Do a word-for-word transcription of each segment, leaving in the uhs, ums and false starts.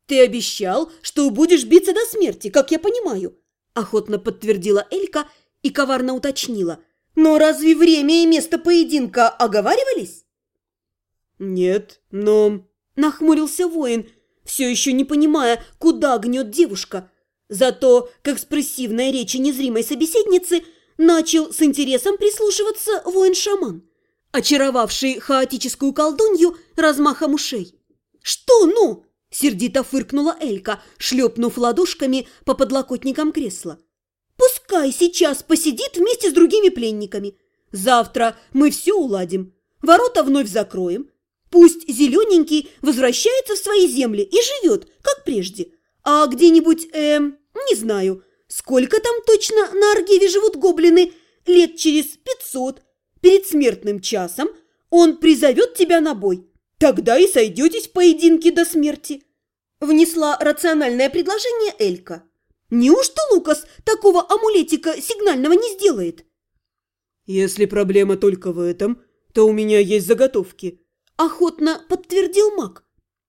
«Ты обещал, что будешь биться до смерти, как я понимаю», – охотно подтвердила Элька и коварно уточнила. «Но разве время и место поединка оговаривались?» «Нет, но...» – нахмурился воин, все еще не понимая, куда гнет девушка. Зато к экспрессивной речи незримой собеседницы начал с интересом прислушиваться воин-шаман, очаровавший хаотическую колдунью размахом ушей. «Что ну?» – сердито фыркнула Элька, шлепнув ладошками по подлокотникам кресла. «Пускай сейчас посидит вместе с другими пленниками. Завтра мы все уладим. Ворота вновь закроем. Пусть зелененький возвращается в свои земли и живет, как прежде. А где-нибудь, эм, не знаю, сколько там точно на Аргиве живут гоблины, лет через пятьсот, перед смертным часом он призовет тебя на бой. Тогда и сойдетесь в поединке до смерти», – внесла рациональное предложение Элька. «Неужто Лукас такого амулетика сигнального не сделает?» «Если проблема только в этом, то у меня есть заготовки», – охотно подтвердил маг.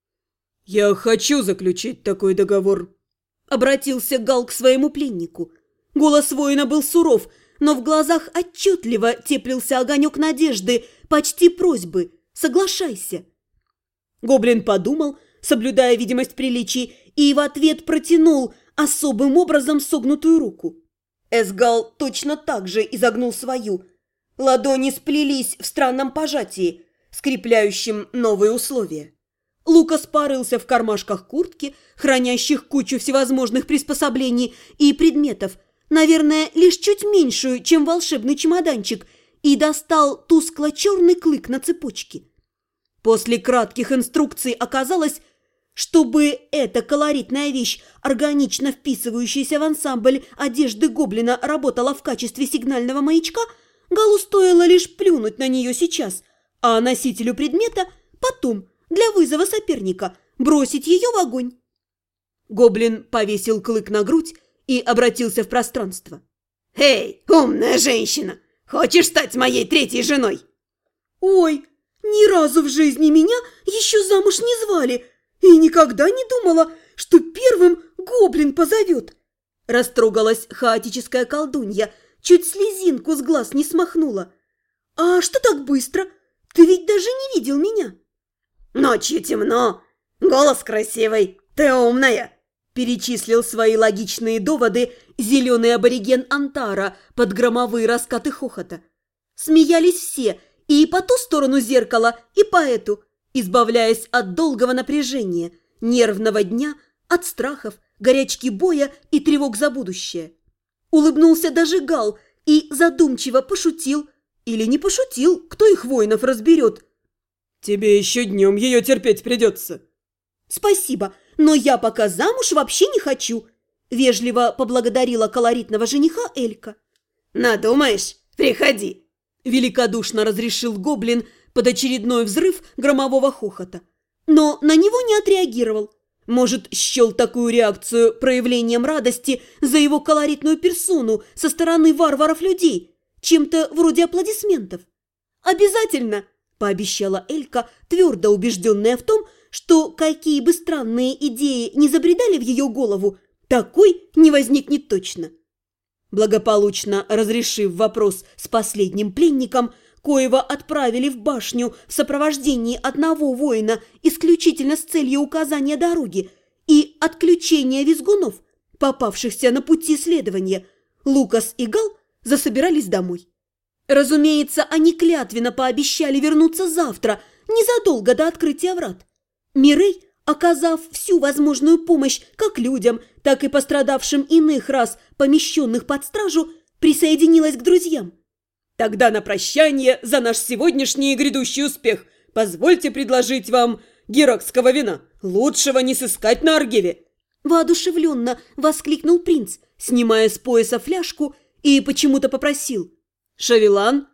«Я хочу заключить такой договор», – обратился Гал к своему пленнику. Голос воина был суров, но в глазах отчетливо теплился огонек надежды, почти просьбы «соглашайся». Гоблин подумал, соблюдая видимость приличий, и в ответ протянул особым образом согнутую руку. Эсгал точно так же изогнул свою. Ладони сплелись в странном пожатии, скрепляющем новые условия. Лукас порылся в кармашках куртки, хранящих кучу всевозможных приспособлений и предметов, наверное, лишь чуть меньшую, чем волшебный чемоданчик, и достал тускло-черный клык на цепочке. После кратких инструкций оказалось, чтобы эта колоритная вещь, органично вписывающаяся в ансамбль одежды гоблина, работала в качестве сигнального маячка, Галу стоило лишь плюнуть на нее сейчас, а носителю предмета потом, для вызова соперника, бросить ее в огонь. Гоблин повесил клык на грудь и обратился в пространство. «Эй, умная женщина, хочешь стать моей третьей женой?» «Ой, ни разу в жизни меня еще замуж не звали, и никогда не думала, что первым гоблин позовет!» Растрогалась хаотическая колдунья, чуть слезинку с глаз не смахнула. «А что так быстро? Ты ведь даже не видел меня!» «Ночью темно, голос красивый, ты умная!» Перечислил свои логичные доводы зеленый абориген Антара под громовые раскаты хохота. Смеялись все, и по ту сторону зеркала, и по эту, избавляясь от долгого напряжения, нервного дня, от страхов, горячки боя и тревог за будущее. Улыбнулся даже Гал и задумчиво пошутил, или не пошутил, кто их воинов разберет. «Тебе еще днем ее терпеть придется». «Спасибо, но я пока замуж вообще не хочу», – вежливо поблагодарила колоритного жениха Элька. «Надумаешь? Приходи», – великодушно разрешил гоблин под очередной взрыв громового хохота. Но на него не отреагировал. Может, счел такую реакцию проявлением радости за его колоритную персону со стороны варваров-людей, чем-то вроде аплодисментов. «Обязательно!» – пообещала Элька, твердо убежденная в том, что какие бы странные идеи не забредали в ее голову, такой не возникнет точно. Благополучно разрешив вопрос с последним пленником, коего отправили в башню в сопровождении одного воина исключительно с целью указания дороги и отключения визгунов, попавшихся на пути следования, Лукас и Гал засобирались домой. Разумеется, они клятвенно пообещали вернуться завтра, незадолго до открытия врат. Мирей, оказав всю возможную помощь как людям, так и пострадавшим иных рас, помещенных под стражу, присоединилась к друзьям. «Тогда на прощание за наш сегодняшний и грядущий успех позвольте предложить вам геракского вина. Лучшего не сыскать на Аргиве!» Воодушевленно воскликнул принц, снимая с пояса фляжку, и почему-то попросил: «Шавелан?»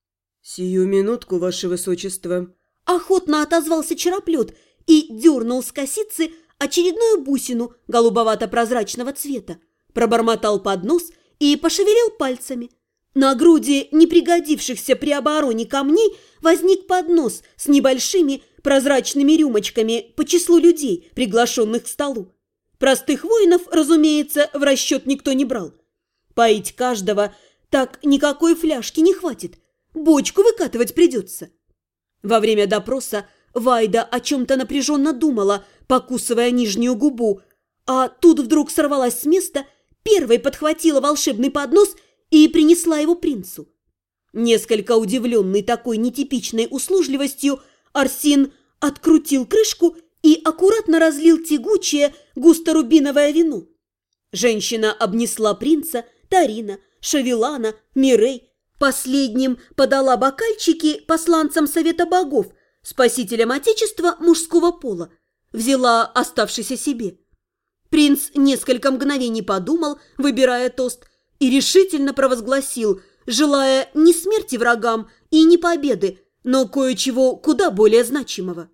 «Сию минутку, ваше высочество!» Охотно отозвался чероплет и дернул с косицы очередную бусину голубовато-прозрачного цвета, пробормотал под нос и пошевелил пальцами. На груди непригодившихся при обороне камней возник поднос с небольшими, прозрачными рюмочками по числу людей, приглашенных к столу. Простых воинов, разумеется, в расчет никто не брал. Поить каждого так никакой фляжки не хватит, бочку выкатывать придется. Во время допроса Вайда о чем-то напряженно думала, покусывая нижнюю губу, а тут вдруг сорвалась с места, первой подхватила волшебный поднос и принесла его принцу. Несколько удивленный такой нетипичной услужливостью, Арсин открутил крышку и аккуратно разлил тягучее густорубиновое вино. Женщина обнесла принца, Тарина, Шавелана, Мирей. Последним подала бокальчики посланцам Совета Богов, спасителям Отечества мужского пола. Взяла оставшийся себе. Принц несколько мгновений подумал, выбирая тост, и решительно провозгласил, желая не смерти врагам и не победы, но кое-чего куда более значимого.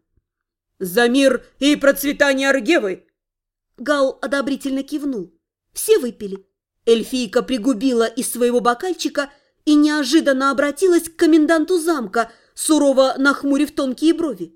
«За мир и процветание Аргевы!» Гал одобрительно кивнул. Все выпили. Эльфийка пригубила из своего бокальчика и неожиданно обратилась к коменданту замка, сурово нахмурив тонкие брови.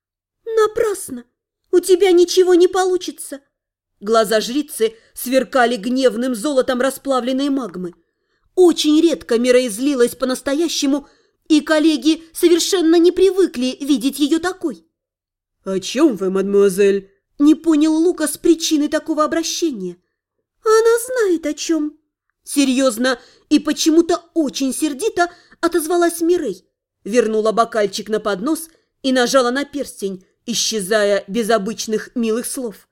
«Напрасно! У тебя ничего не получится!» Глаза жрицы сверкали гневным золотом расплавленной магмы. Очень редко Мирей злилась по-настоящему, и коллеги совершенно не привыкли видеть ее такой. «О чем вы, мадемуазель?» – не понял Лукас причины такого обращения. «Она знает о чем». Серьезно и почему-то очень сердито отозвалась Мирей, вернула бокальчик на поднос и нажала на перстень, исчезая без обычных милых слов.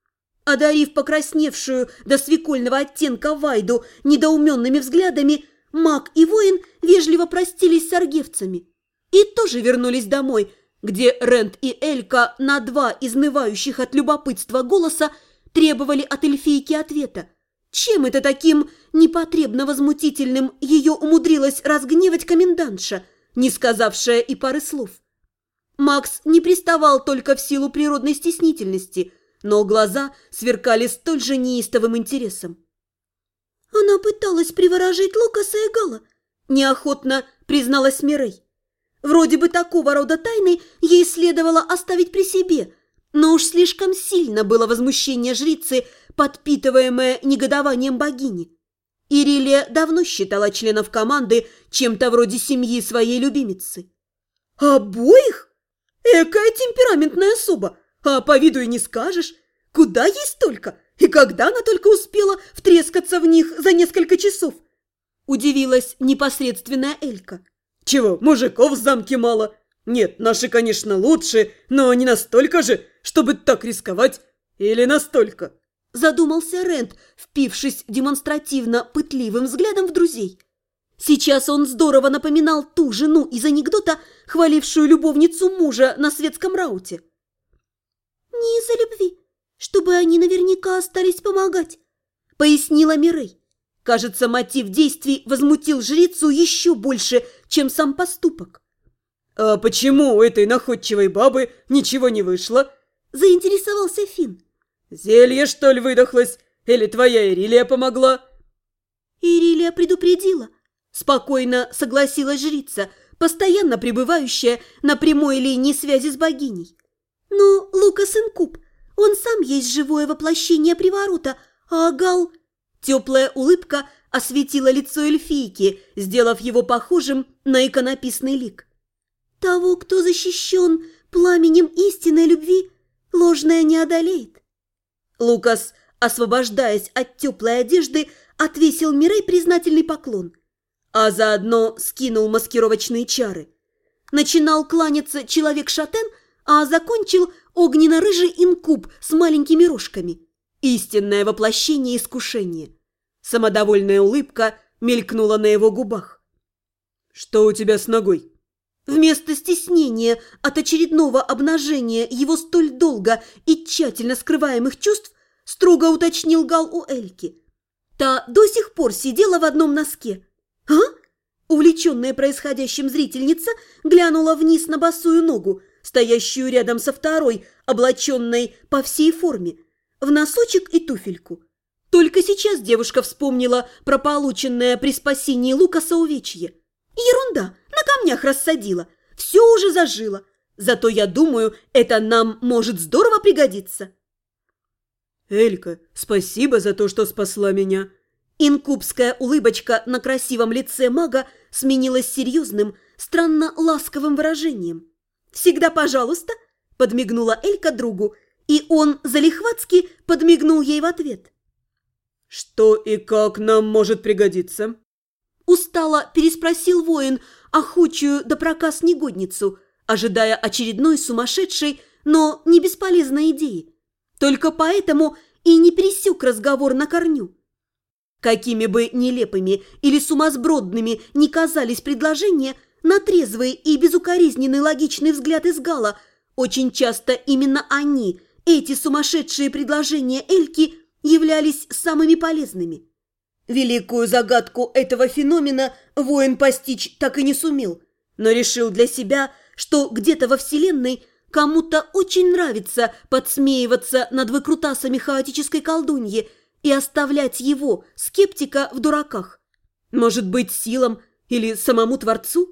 Одарив покрасневшую до свекольного оттенка Вайду недоуменными взглядами, маг и воин вежливо простились с аргевцами и тоже вернулись домой, где Рент и Элька на два изнывающих от любопытства голоса требовали от эльфийки ответа. Чем это таким непотребно возмутительным ее умудрилась разгневать комендантша, не сказавшая и пары слов? Макс не приставал только в силу природной стеснительности, но глаза сверкали столь же неистовым интересом. «Она пыталась приворожить Лукаса и Гала», – неохотно призналась Мирей. Вроде бы такого рода тайны ей следовало оставить при себе, но уж слишком сильно было возмущение жрицы, подпитываемое негодованием богини. Ирилия давно считала членов команды чем-то вроде семьи своей любимицы. «Обоих? Экая темпераментная особа! А по виду и не скажешь. Куда ей столько? И когда она только успела втрескаться в них за несколько часов?» Удивилась непосредственная Элька. «Чего, мужиков в замке мало? Нет, наши, конечно, лучше, но не настолько же, чтобы так рисковать. Или настолько?» Задумался Рент, впившись демонстративно пытливым взглядом в друзей. Сейчас он здорово напоминал ту жену из анекдота, хвалившую любовницу мужа на светском рауте. «Не из-за любви, чтобы они наверняка остались помогать», — пояснила Мирей. Кажется, мотив действий возмутил жрицу еще больше, чем сам поступок. «А почему у этой находчивой бабы ничего не вышло?» – заинтересовался Финн. «Зелье, что ли, выдохлось? Или твоя Ирилия помогла?» «Ирилия предупредила», – спокойно согласилась жрица, постоянно пребывающая на прямой линии связи с богиней. «Но Лукас Инкуб, он сам есть живое воплощение приворота, а Гал...» Теплая улыбка осветила лицо эльфийки, сделав его похожим на иконописный лик. «Того, кто защищен пламенем истинной любви, ложное не одолеет». Лукас, освобождаясь от теплой одежды, отвесил Мирей признательный поклон, а заодно скинул маскировочные чары. Начинал кланяться человек-шатен, а закончил огненно-рыжий инкуб с маленькими рожками. Истинное воплощение искушения. Самодовольная улыбка мелькнула на его губах. «Что у тебя с ногой?» Вместо стеснения от очередного обнажения его столь долго и тщательно скрываемых чувств строго уточнил Гал у Эльки. Та до сих пор сидела в одном носке. «А?» Увлеченная происходящим зрительница глянула вниз на босую ногу, стоящую рядом со второй, облаченной по всей форме, в носочек и туфельку. Только сейчас девушка вспомнила про полученное при спасении Лукаса увечье. Ерунда, на камнях рассадила, все уже зажило. Зато я думаю, это нам может здорово пригодиться». «Элька, спасибо за то, что спасла меня». Инкубская улыбочка на красивом лице мага сменилась серьезным, странно ласковым выражением. «Всегда пожалуйста», – подмигнула Элька другу, и он залихватски подмигнул ей в ответ. «Что и как нам может пригодиться?» Устало переспросил воин охучую да проказ негодницу, ожидая очередной сумасшедшей, но не бесполезной идеи. Только поэтому и не пересек разговор на корню. Какими бы нелепыми или сумасбродными ни казались предложения, на трезвый и безукоризненный логичный взгляд из Гала, очень часто именно они, эти сумасшедшие предложения Эльки, являлись самыми полезными. Великую загадку этого феномена воин постичь так и не сумел, но решил для себя, что где-то во Вселенной кому-то очень нравится подсмеиваться над выкрутасами хаотической колдуньи и оставлять его, скептика, в дураках. Может быть, силам или самому Творцу?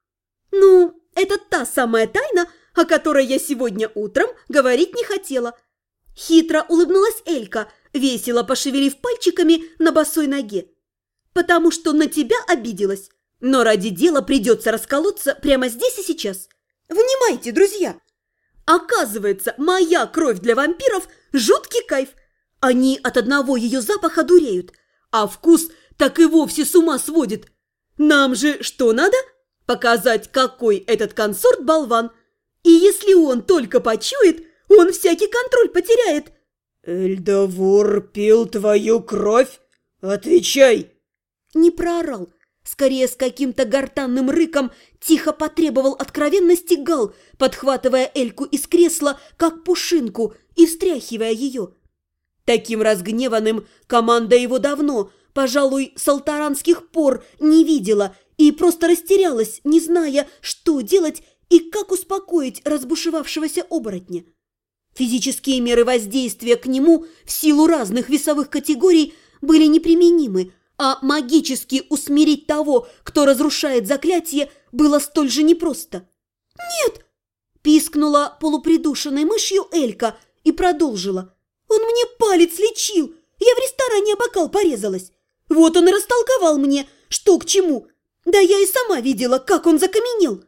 Ну, это та самая тайна, о которой я сегодня утром говорить не хотела. Хитро улыбнулась Элька, весело пошевелив пальчиками на босой ноге. Потому что на тебя обиделась, но ради дела придется расколоться прямо здесь и сейчас. Внимайте, друзья! Оказывается, моя кровь для вампиров – жуткий кайф. Они от одного ее запаха дуреют, а вкус так и вовсе с ума сводит. Нам же что надо? Показать, какой этот консорт болван. И если он только почует, он всякий контроль потеряет. «Эльдовур пил твою кровь? Отвечай!» Не проорал. Скорее, с каким-то гортанным рыком тихо потребовал откровенности Гал, подхватывая Эльку из кресла, как пушинку, и встряхивая ее. Таким разгневанным команда его давно, пожалуй, с алтаранских пор не видела и просто растерялась, не зная, что делать и как успокоить разбушевавшегося оборотня. Физические меры воздействия к нему в силу разных весовых категорий были неприменимы, а магически усмирить того, кто разрушает заклятие, было столь же непросто. «Нет!» – пискнула полупридушенной мышью Элька и продолжила. «Он мне палец лечил! Я в ресторане о бокал порезалась! Вот он и растолковал мне, что к чему! Да я и сама видела, как он закаменел!»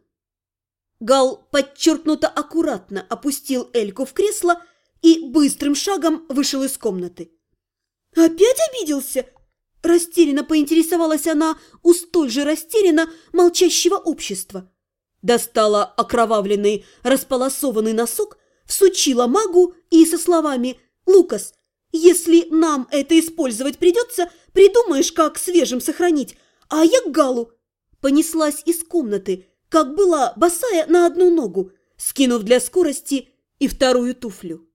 Гал подчеркнуто аккуратно опустил Эльку в кресло и быстрым шагом вышел из комнаты. «Опять обиделся?» Растерянно поинтересовалась она у столь же растерянно молчащего общества. Достала окровавленный, располосованный носок, всучила магу и со словами «Лукас, если нам это использовать придется, придумаешь, как свежим сохранить, а я к Галу». Понеслась из комнаты, как была босая на одну ногу, скинув для скорости и вторую туфлю.